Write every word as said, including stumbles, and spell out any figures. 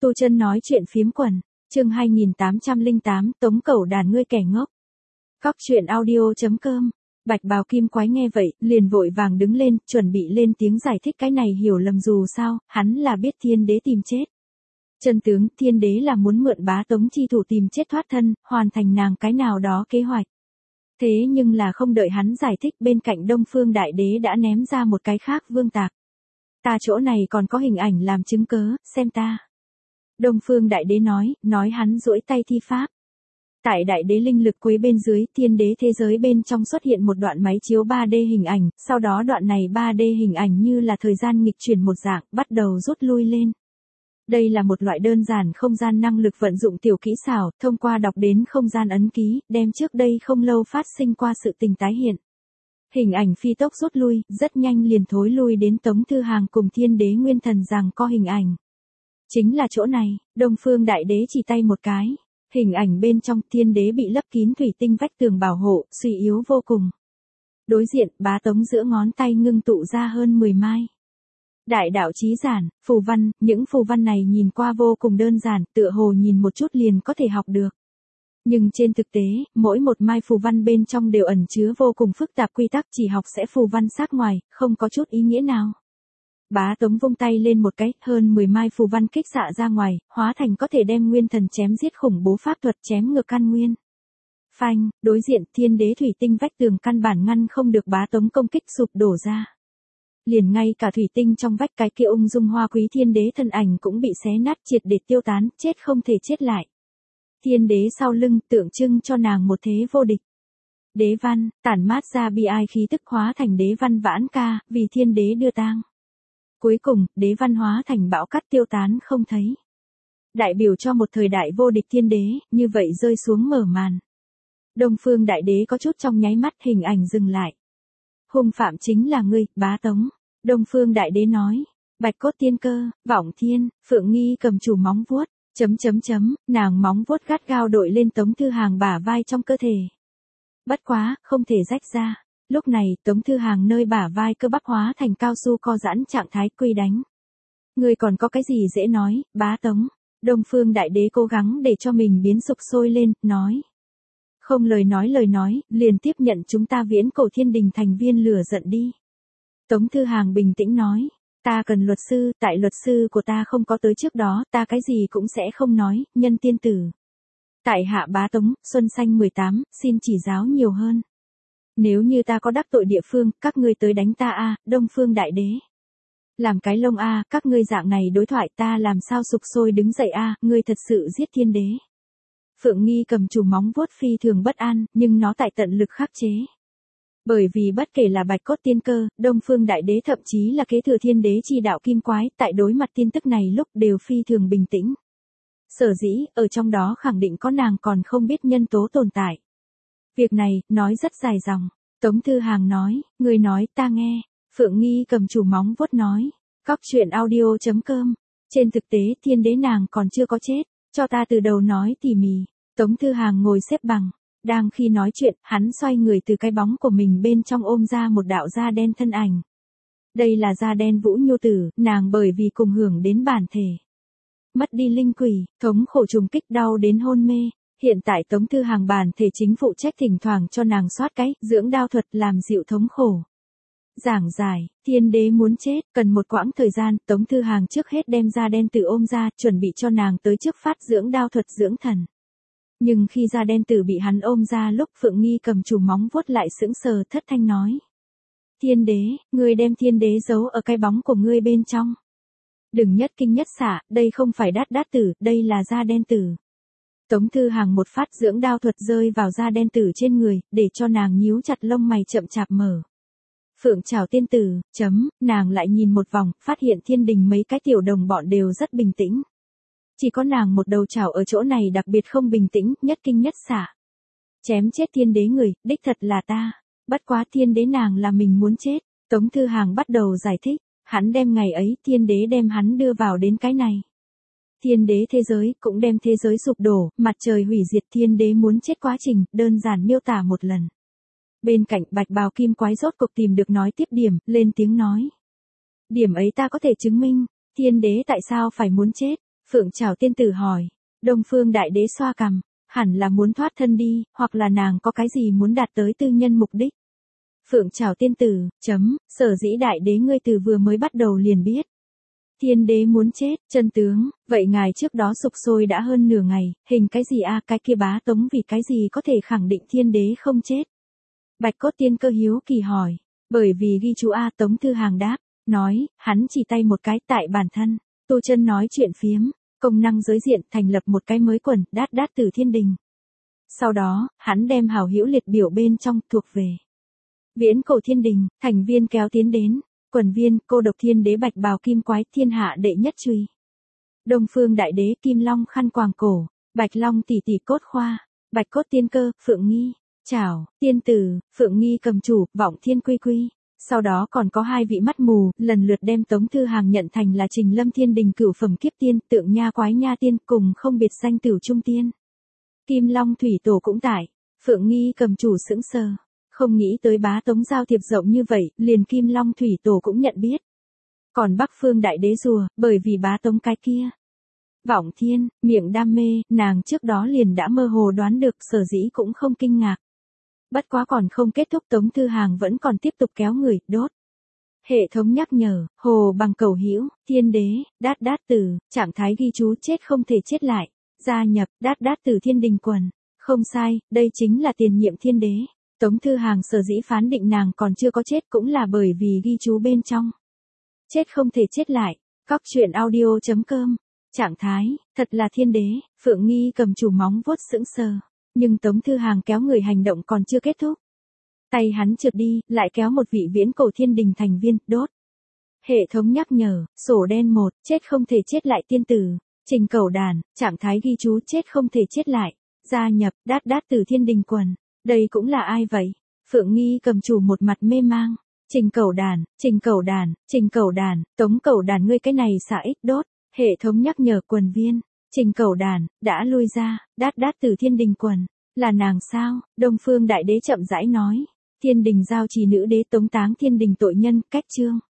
Tu Chân nói chuyện phiếm quần, chương hai nghìn tám trăm lẻ tám, Tống Cẩu đàn ngươi kẻ ngốc. Cóc truyện audio chấm com. Bạch bào kim quái nghe vậy, liền vội vàng đứng lên, chuẩn bị lên tiếng giải thích cái này hiểu lầm dù sao, hắn là biết thiên đế tìm chết. Chân tướng, thiên đế là muốn mượn bá tống chi thủ tìm chết thoát thân, hoàn thành nàng cái nào đó kế hoạch. Thế nhưng là không đợi hắn giải thích, bên cạnh Đông Phương Đại Đế đã ném ra một cái khác vương tạc. Ta chỗ này còn có hình ảnh làm chứng cớ, xem ta. Đông Phương Đại Đế nói, nói hắn duỗi tay thi pháp. Tại Đại Đế linh lực quấy bên dưới, thiên đế thế giới bên trong xuất hiện một đoạn máy chiếu ba D hình ảnh, sau đó đoạn này ba D hình ảnh như là thời gian nghịch chuyển một dạng, bắt đầu rút lui lên. Đây là một loại đơn giản không gian năng lực vận dụng tiểu kỹ xảo, thông qua đọc đến không gian ấn ký, đem trước đây không lâu phát sinh qua sự tình tái hiện. Hình ảnh phi tốc rút lui, rất nhanh liền thối lui đến Tống Thư Hàng cùng thiên đế nguyên thần rằng co hình ảnh. Chính là chỗ này, Đông Phương Đại Đế chỉ tay một cái. Hình ảnh bên trong thiên đế bị lấp kín thủy tinh vách tường bảo hộ, suy yếu vô cùng. Đối diện, bá tống giữa ngón tay ngưng tụ ra hơn mười mai. Đại đạo chí giản, phù văn, những phù văn này nhìn qua vô cùng đơn giản, tựa hồ nhìn một chút liền có thể học được. Nhưng trên thực tế, mỗi một mai phù văn bên trong đều ẩn chứa vô cùng phức tạp quy tắc, chỉ học sẽ phù văn sát ngoài, không có chút ý nghĩa nào. Bá tống vung tay lên một cái, hơn mười mai phù văn kích xạ ra ngoài, hóa thành có thể đem nguyên thần chém giết khủng bố pháp thuật chém ngược căn nguyên. Phanh, đối diện thiên đế thủy tinh vách tường căn bản ngăn không được bá tống công kích sụp đổ ra. Liền ngay cả thủy tinh trong vách cái kia ung dung hoa quý thiên đế thân ảnh cũng bị xé nát triệt để tiêu tán, chết không thể chết lại. Thiên đế sau lưng tượng trưng cho nàng một thế vô địch. Đế văn, tản mát ra bi ai khí tức hóa thành đế văn vãn ca, vì thiên đế đưa tang. Cuối cùng, đế văn hóa thành bão cát tiêu tán không thấy. Đại biểu cho một thời đại vô địch thiên đế, như vậy rơi xuống mở màn. Đông Phương Đại Đế có chút trong nháy mắt hình ảnh dừng lại. Hung phạm chính là ngươi, bá tống. Đông Phương Đại Đế nói, bạch cốt tiên cơ, vọng thiên, Phượng Nghi cầm chủ móng vuốt, chấm chấm chấm, nàng móng vuốt gắt gao đội lên Tống Thư Hàng bả vai trong cơ thể. Bất quá, không thể rách ra. Lúc này, Tống Thư Hàng nơi bả vai cơ bắp hóa thành cao su co giãn trạng thái quy đánh. Ngươi còn có cái gì dễ nói, bá tống. Đông Phương Đại Đế cố gắng để cho mình biến sục sôi lên, nói. Không lời nói lời nói, liền tiếp nhận chúng ta viễn cổ thiên đình thành viên lửa giận đi. Tống Thư Hàng bình tĩnh nói, ta cần luật sư, tại luật sư của ta không có tới trước đó, ta cái gì cũng sẽ không nói, nhân tiên tử. Tại hạ bá tống, Xuân Xanh mười tám, xin chỉ giáo nhiều hơn. Nếu như ta có đắc tội địa phương, các ngươi tới đánh ta a, Đông Phương Đại Đế. Làm cái lông a, các ngươi dạng này đối thoại ta làm sao sục sôi đứng dậy a, ngươi thật sự giết thiên đế. Phượng Nghi cầm chủ móng vuốt phi thường bất an, nhưng nó tại tận lực khắc chế. Bởi vì bất kể là bạch cốt tiên cơ, Đông Phương Đại Đế thậm chí là kế thừa thiên đế chi đạo kim quái, tại đối mặt tin tức này lúc đều phi thường bình tĩnh. Sở dĩ, ở trong đó khẳng định có nàng còn không biết nhân tố tồn tại. Việc này, nói rất dài dòng. Tống Thư Hàng nói, người nói ta nghe. Phượng Nghi cầm chủ móng vuốt nói. Cóc truyện audio chấm com. Trên thực tế thiên đế nàng còn chưa có chết. Cho ta từ đầu nói tỉ mỉ. Tống Thư Hàng ngồi xếp bằng. Đang khi nói chuyện, hắn xoay người từ cái bóng của mình bên trong ôm ra một đạo da đen thân ảnh. Đây là da đen Vũ Nhu Tử, nàng bởi vì cùng hưởng đến bản thể. Mất đi linh quỷ, thống khổ trùng kích đau đến hôn mê. Hiện tại Tống Thư Hàng bản thể chính phụ trách thỉnh thoảng cho nàng soát cái, dưỡng đao thuật làm dịu thống khổ. Giảng giải, thiên đế muốn chết, cần một quãng thời gian, Tống Thư Hàng trước hết đem da đen tử ôm ra, chuẩn bị cho nàng tới trước phát dưỡng đao thuật dưỡng thần. Nhưng khi da đen tử bị hắn ôm ra lúc Phượng Nghi cầm chủ móng vuốt lại sững sờ thất thanh nói. Thiên đế, ngươi đem thiên đế giấu ở cái bóng của ngươi bên trong. Đừng nhất kinh nhất xạ, đây không phải đát đát tử, đây là da đen tử. Tống Thư Hàng một phát dưỡng đao thuật rơi vào da đen tử trên người, để cho nàng nhíu chặt lông mày chậm chạp mở. Phượng chào tiên tử, chấm, nàng lại nhìn một vòng, phát hiện thiên đình mấy cái tiểu đồng bọn đều rất bình tĩnh. Chỉ có nàng một đầu chảo ở chỗ này đặc biệt không bình tĩnh, nhất kinh nhất xạ. Chém chết thiên đế người, đích thật là ta. Bất quá thiên đế nàng là mình muốn chết. Tống Thư Hàng bắt đầu giải thích, hắn đem ngày ấy thiên đế đem hắn đưa vào đến cái này. Thiên đế thế giới cũng đem thế giới sụp đổ, mặt trời hủy diệt thiên đế muốn chết quá trình, đơn giản miêu tả một lần. Bên cạnh bạch bào kim quái rốt cuộc tìm được nói tiếp điểm, lên tiếng nói. Điểm ấy ta có thể chứng minh, thiên đế tại sao phải muốn chết? Phượng Trảo tiên tử hỏi. Đông Phương Đại Đế xoa cằm, hẳn là muốn thoát thân đi, hoặc là nàng có cái gì muốn đạt tới tư nhân mục đích. Phượng Trảo tiên tử, chấm, sở dĩ Đại Đế ngươi từ vừa mới bắt đầu liền biết. Thiên đế muốn chết, chân tướng, vậy ngài trước đó sục sôi đã hơn nửa ngày, hình cái gì a cái kia bá tống vì cái gì có thể khẳng định thiên đế không chết. Bạch Cốt Tiên Cơ hiếu kỳ hỏi, bởi vì ghi chú A Tống Thư Hàng đáp, nói, hắn chỉ tay một cái tại bản thân, tu chân nói chuyện phiếm, công năng giới diện thành lập một cái mới quần, đát đát từ thiên đình. Sau đó, hắn đem hảo hữu liệt biểu bên trong thuộc về viễn cổ thiên đình, thành viên kéo tiến đến, quần viên, cô độc thiên đế bạch bào kim quái thiên hạ đệ nhất truy. Đông Phương Đại Đế kim long khăn quàng cổ, bạch long tỷ tỷ cốt khoa, Bạch Cốt Tiên Cơ, Phượng Nghi. Chào, tiên tử, Phượng Nghi cầm chủ, vọng thiên quy quy. Sau đó còn có hai vị mắt mù, lần lượt đem Tống Thư Hàng nhận thành là Trình Lâm Thiên Đình cửu phẩm kiếp tiên, tượng nha quái nha tiên, cùng không biệt danh Tửu Trung Tiên. Kim Long Thủy Tổ cũng tại, Phượng Nghi cầm chủ sững sờ, không nghĩ tới bá tống giao thiệp rộng như vậy, liền Kim Long Thủy Tổ cũng nhận biết. Còn Bắc Phương Đại Đế rùa, bởi vì bá tống cái kia. Vọng Thiên, miệng đam mê, nàng trước đó liền đã mơ hồ đoán được, sở dĩ cũng không kinh ngạc. Bất quá còn không kết thúc, Tống Thư Hàng vẫn còn tiếp tục kéo người, đốt. Hệ thống nhắc nhở, hồ bằng cầu hữu, thiên đế, đát đát tử, trạng thái ghi chú chết không thể chết lại, gia nhập, đát đát tử thiên đình quần. Không sai, đây chính là tiền nhiệm thiên đế. Tống Thư Hàng sở dĩ phán định nàng còn chưa có chết cũng là bởi vì ghi chú bên trong. Chết không thể chết lại, Cóc truyện audio chấm com. Trạng thái, thật là thiên đế, Phượng Nghi cầm chủ móng vuốt sững sờ. Nhưng Tống Thư Hàng kéo người hành động còn chưa kết thúc. Tay hắn trượt đi, lại kéo một vị viễn cổ thiên đình thành viên, đốt. Hệ thống nhắc nhở, sổ đen một, chết không thể chết lại tiên tử. Trình Cẩu Đàn, trạng thái ghi chú chết không thể chết lại. Gia nhập, đát đát từ thiên đình quần. Đây cũng là ai vậy? Phượng Nghi cầm chủ một mặt mê mang. Trình Cẩu Đàn, Trình Cẩu Đàn, Trình Cẩu Đàn, Tống Cẩu Đàn ngươi cái này xả ích đốt. Hệ thống nhắc nhở quần viên. Trình Cẩu Đàn, đã lui ra, đát đát từ thiên đình quần. Là nàng sao? Đông Phương Đại Đế chậm rãi nói. Thiên đình giao trì nữ đế tống táng thiên đình tội nhân, cách chương.